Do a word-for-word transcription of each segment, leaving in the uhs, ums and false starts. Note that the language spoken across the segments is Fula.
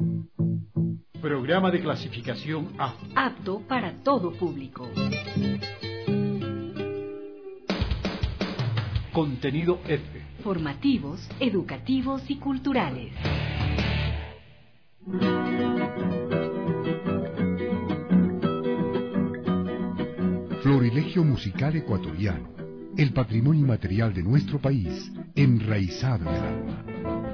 Programa de clasificación A. Apto para todo público. Contenido F. Formativos, educativos y culturales. Florilegio musical ecuatoriano, el patrimonio inmaterial de nuestro país, enraizado en el alma.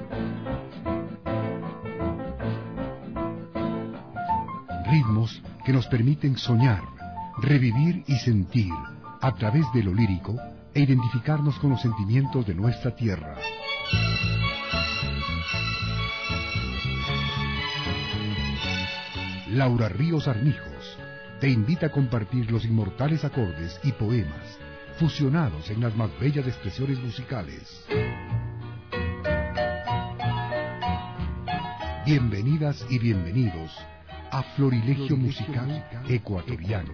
Ritmos que nos permiten soñar, revivir y sentir, a través de lo lírico, e identificarnos con los sentimientos de nuestra tierra. Laura Ríos Armijos te invita a compartir los inmortales acordes y poemas fusionados en las más bellas expresiones musicales. Bienvenidas y bienvenidos a Florilegio Musical Ecuatoriano.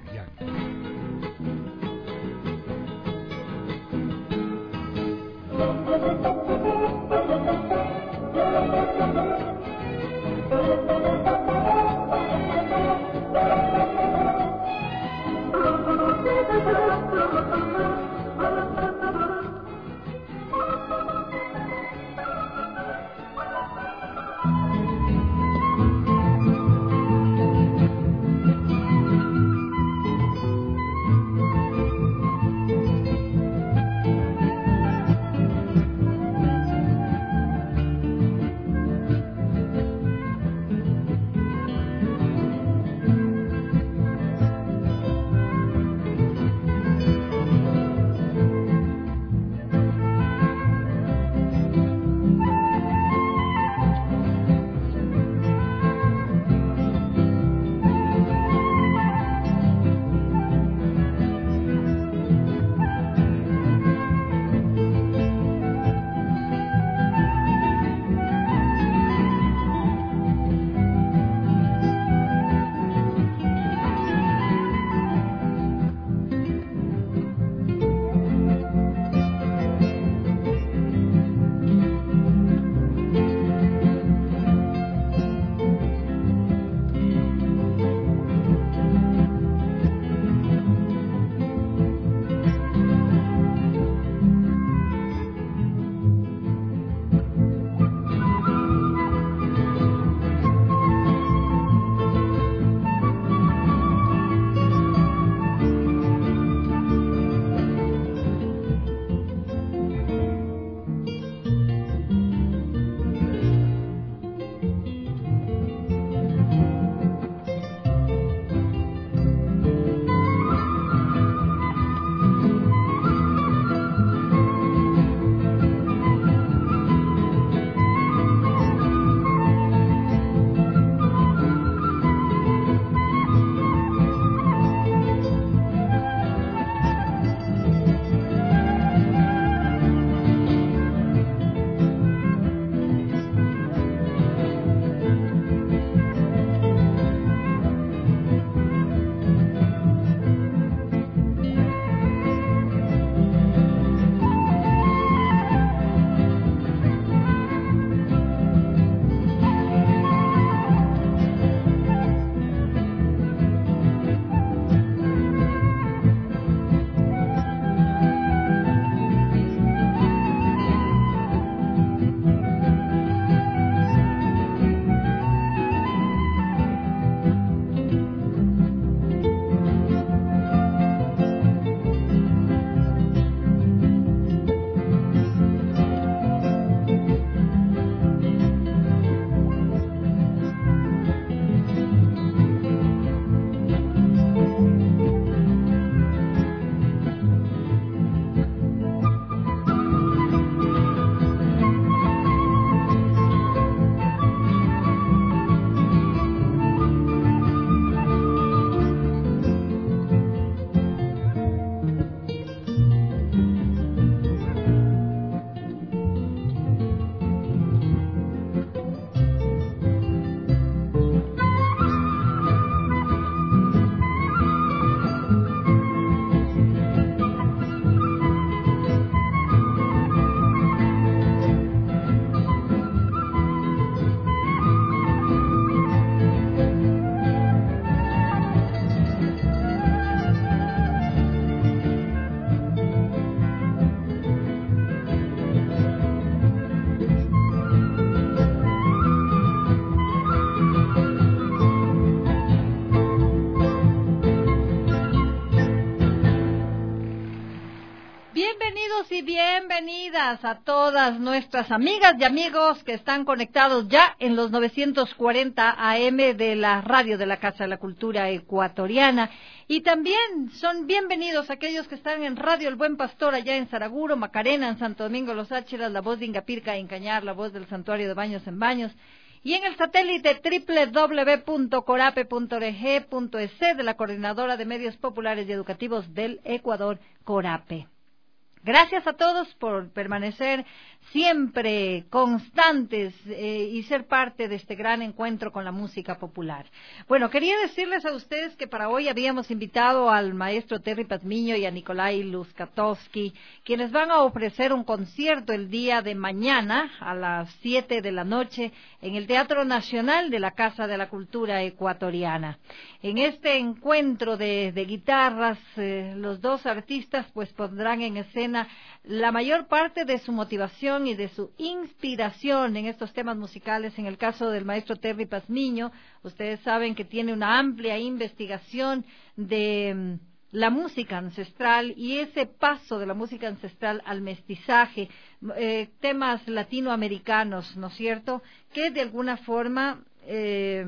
bienvenidas a todas nuestras amigas y amigos que están conectados ya en los novecientos cuarenta A M de la radio de la Casa de la Cultura Ecuatoriana. Y también son bienvenidos aquellos que están en Radio El Buen Pastor allá en Saraguro, Macarena, en Santo Domingo, Los Áchilas, La Voz de Ingapirca, en Cañar, La Voz del Santuario de Baños en Baños. Y en el satélite doble u doble u doble u punto corape punto org punto es de la Coordinadora de Medios Populares y Educativos del Ecuador, CORAPE. Gracias a todos por permanecer siempre constantes eh, y ser parte de este gran encuentro con la música popular. Bueno, quería decirles a ustedes que para hoy habíamos invitado al maestro Terry Pazmiño y a Nikolai Luskatowski, quienes van a ofrecer un concierto el día de mañana a las siete de la noche en el Teatro Nacional de la Casa de la Cultura Ecuatoriana. En este encuentro de, de guitarras, eh, los dos artistas pues pondrán en escena la mayor parte de su motivación y de su inspiración en estos temas musicales. En el caso del maestro Terry Pazmiño, ustedes saben que tiene una amplia investigación de la música ancestral y ese paso de la música ancestral al mestizaje, eh, temas latinoamericanos, ¿no es cierto?, que de alguna forma eh,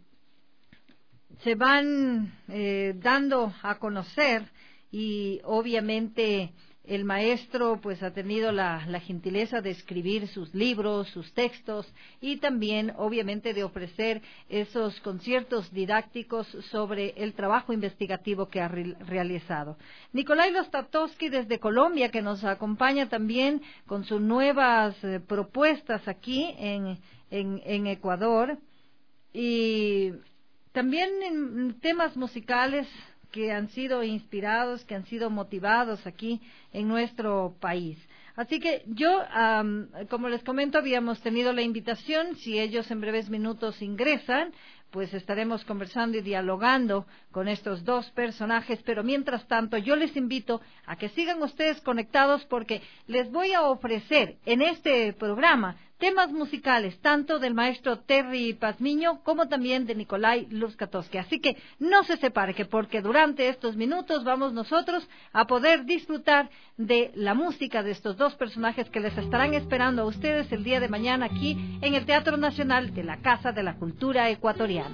se van eh, dando a conocer y obviamente el maestro pues ha tenido la, la gentileza de escribir sus libros, sus textos y también obviamente de ofrecer esos conciertos didácticos sobre el trabajo investigativo que ha re realizado. Nikolai Luskatowski desde Colombia, que nos acompaña también con sus nuevas eh, propuestas aquí en, en, en Ecuador, y también en temas musicales que han sido inspirados, que han sido motivados aquí en nuestro país. Así que yo, um, como les comento, habíamos tenido la invitación, si ellos en breves minutos ingresan, pues estaremos conversando y dialogando con estos dos personajes, pero mientras tanto yo les invito a que sigan ustedes conectados porque les voy a ofrecer en este programa temas musicales, tanto del maestro Terry Pazmiño como también de Nikolai Luskatowski. Así que no se separe, que porque durante estos minutos vamos nosotros a poder disfrutar de la música de estos dos personajes que les estarán esperando a ustedes el día de mañana aquí en el Teatro Nacional de la Casa de la Cultura Ecuatoriana.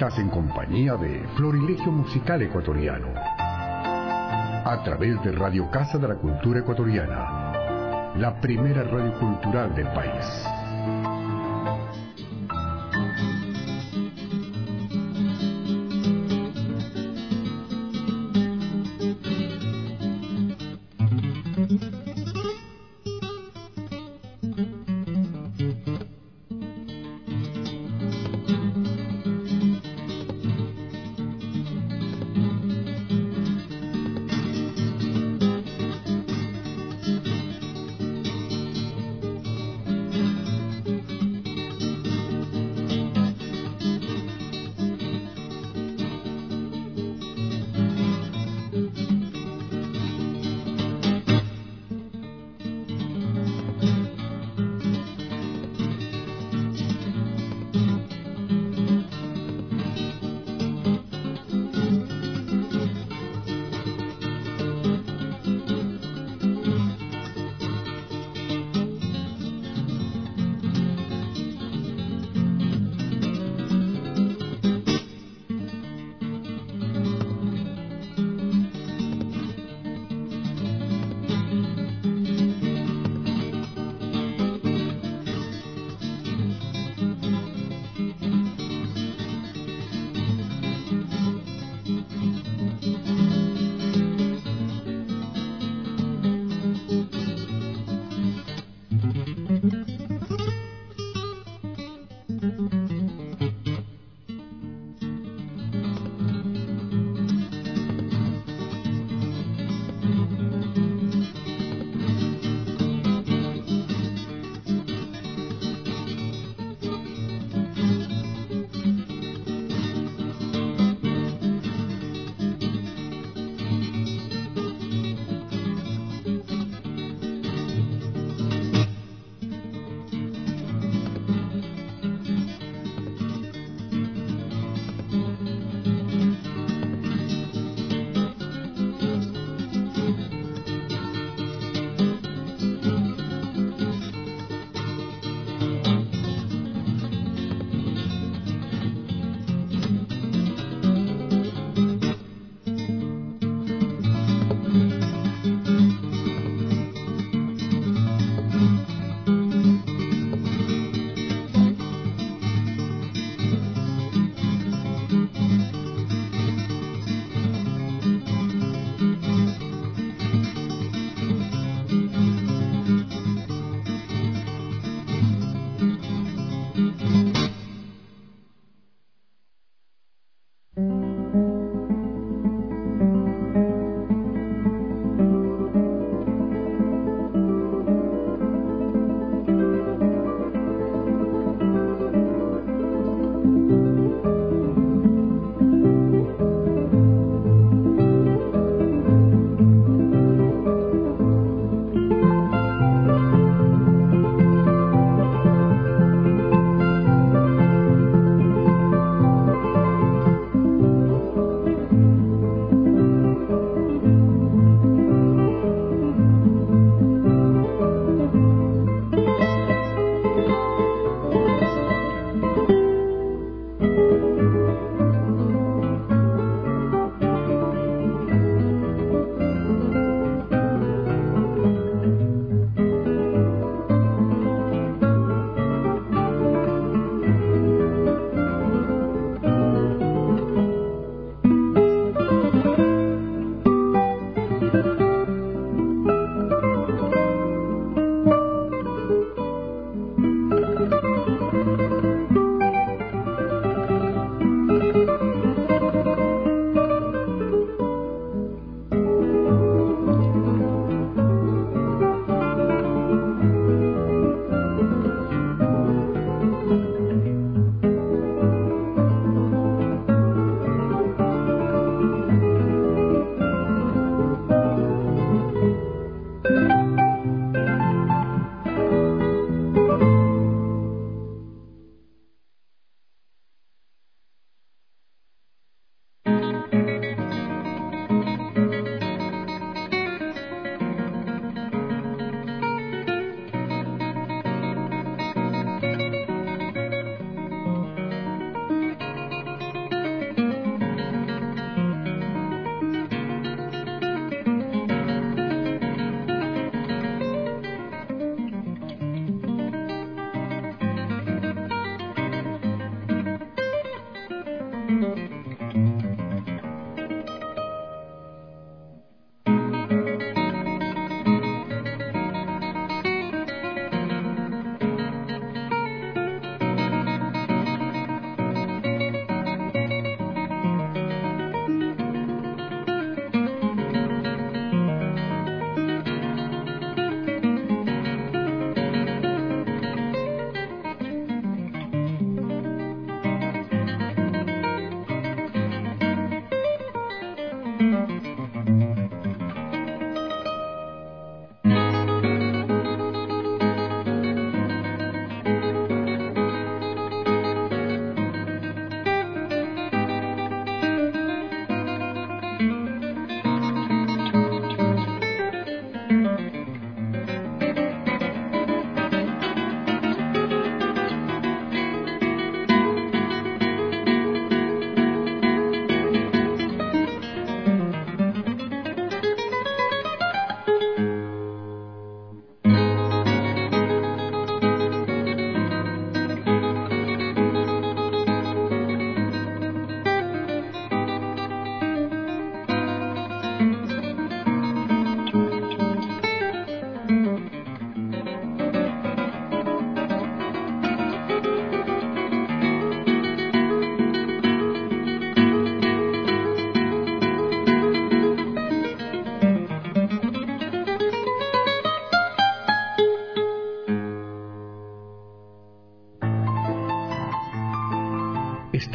Estás en compañía de Florilegio Musical Ecuatoriano, a través de Radio Casa de la Cultura Ecuatoriana, la primera radio cultural del país.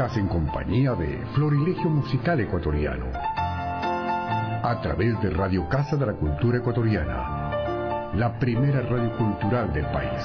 Estás en compañía de Florilegio Musical Ecuatoriano, a través de Radio Casa de la Cultura Ecuatoriana, la primera radio cultural del país.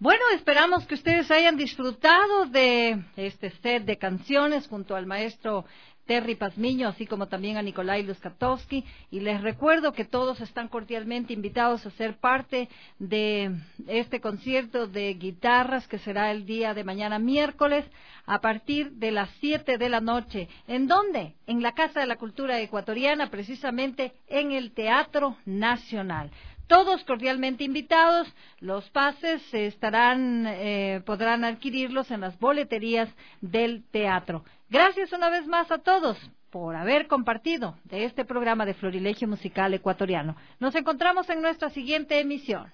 Bueno, esperamos que ustedes hayan disfrutado de este set de canciones junto al maestro Terry Pazmiño, así como también a Nikolai Luskatowski, y les recuerdo que todos están cordialmente invitados a ser parte de este concierto de guitarras que será el día de mañana miércoles a partir de las siete de la noche. ¿En dónde? En la Casa de la Cultura Ecuatoriana, precisamente en el Teatro Nacional. Todos cordialmente invitados, los pases estarán, eh, podrán adquirirlos en las boleterías del teatro. Gracias una vez más a todos por haber compartido de este programa de Florilegio Musical Ecuatoriano. Nos encontramos en nuestra siguiente emisión.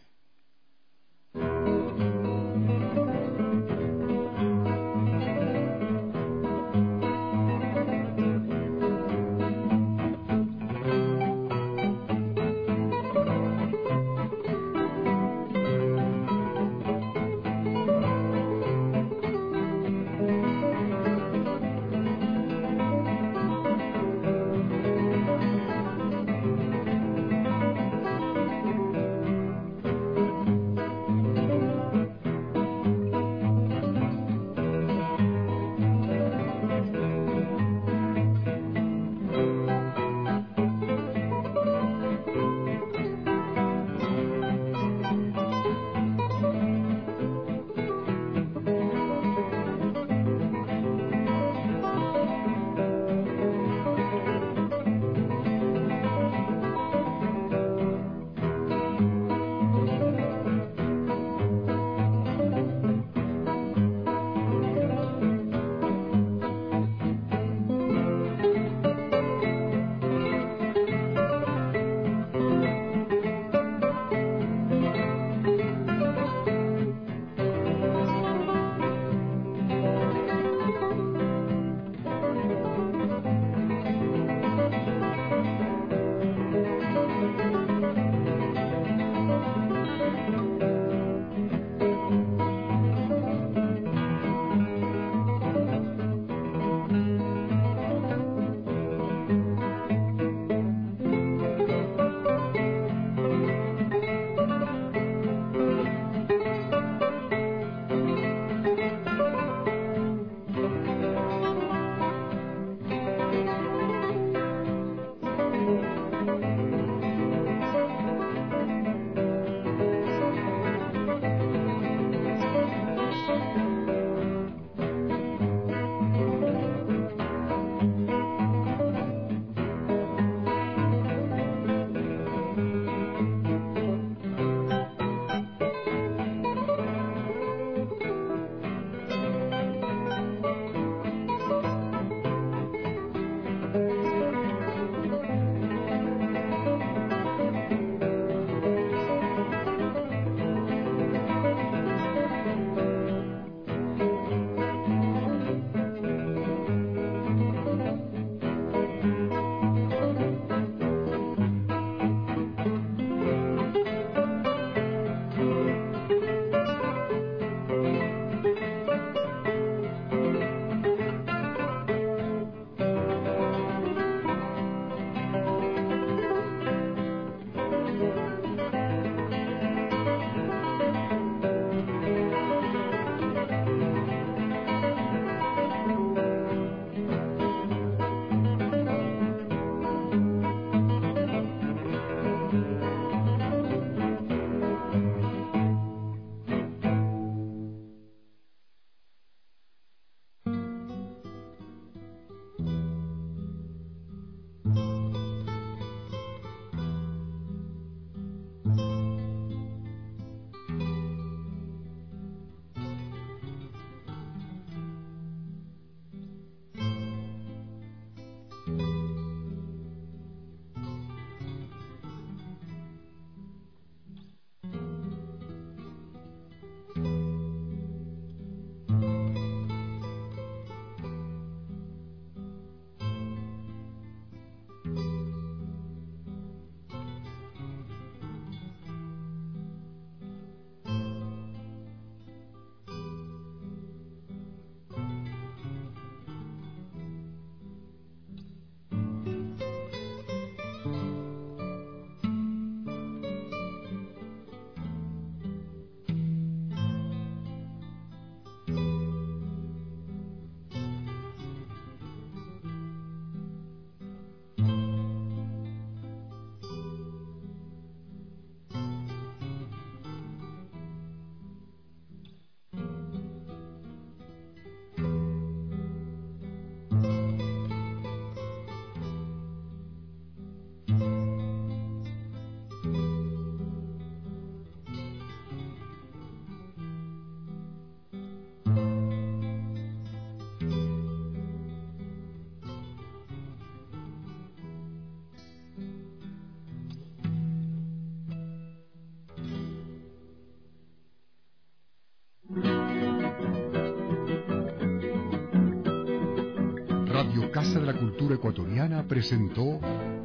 Casa de la Cultura Ecuatoriana presentó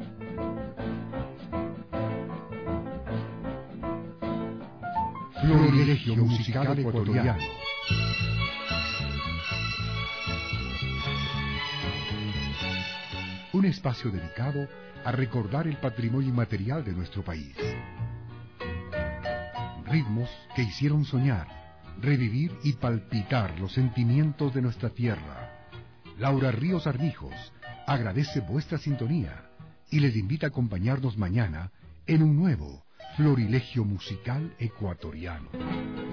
Florilegio Musical Ecuatoriano. Un espacio dedicado a recordar el patrimonio inmaterial de nuestro país. Ritmos que hicieron soñar, revivir y palpitar los sentimientos de nuestra tierra. Laura Ríos Armijos agradece vuestra sintonía y les invita a acompañarnos mañana en un nuevo Florilegio Musical Ecuatoriano.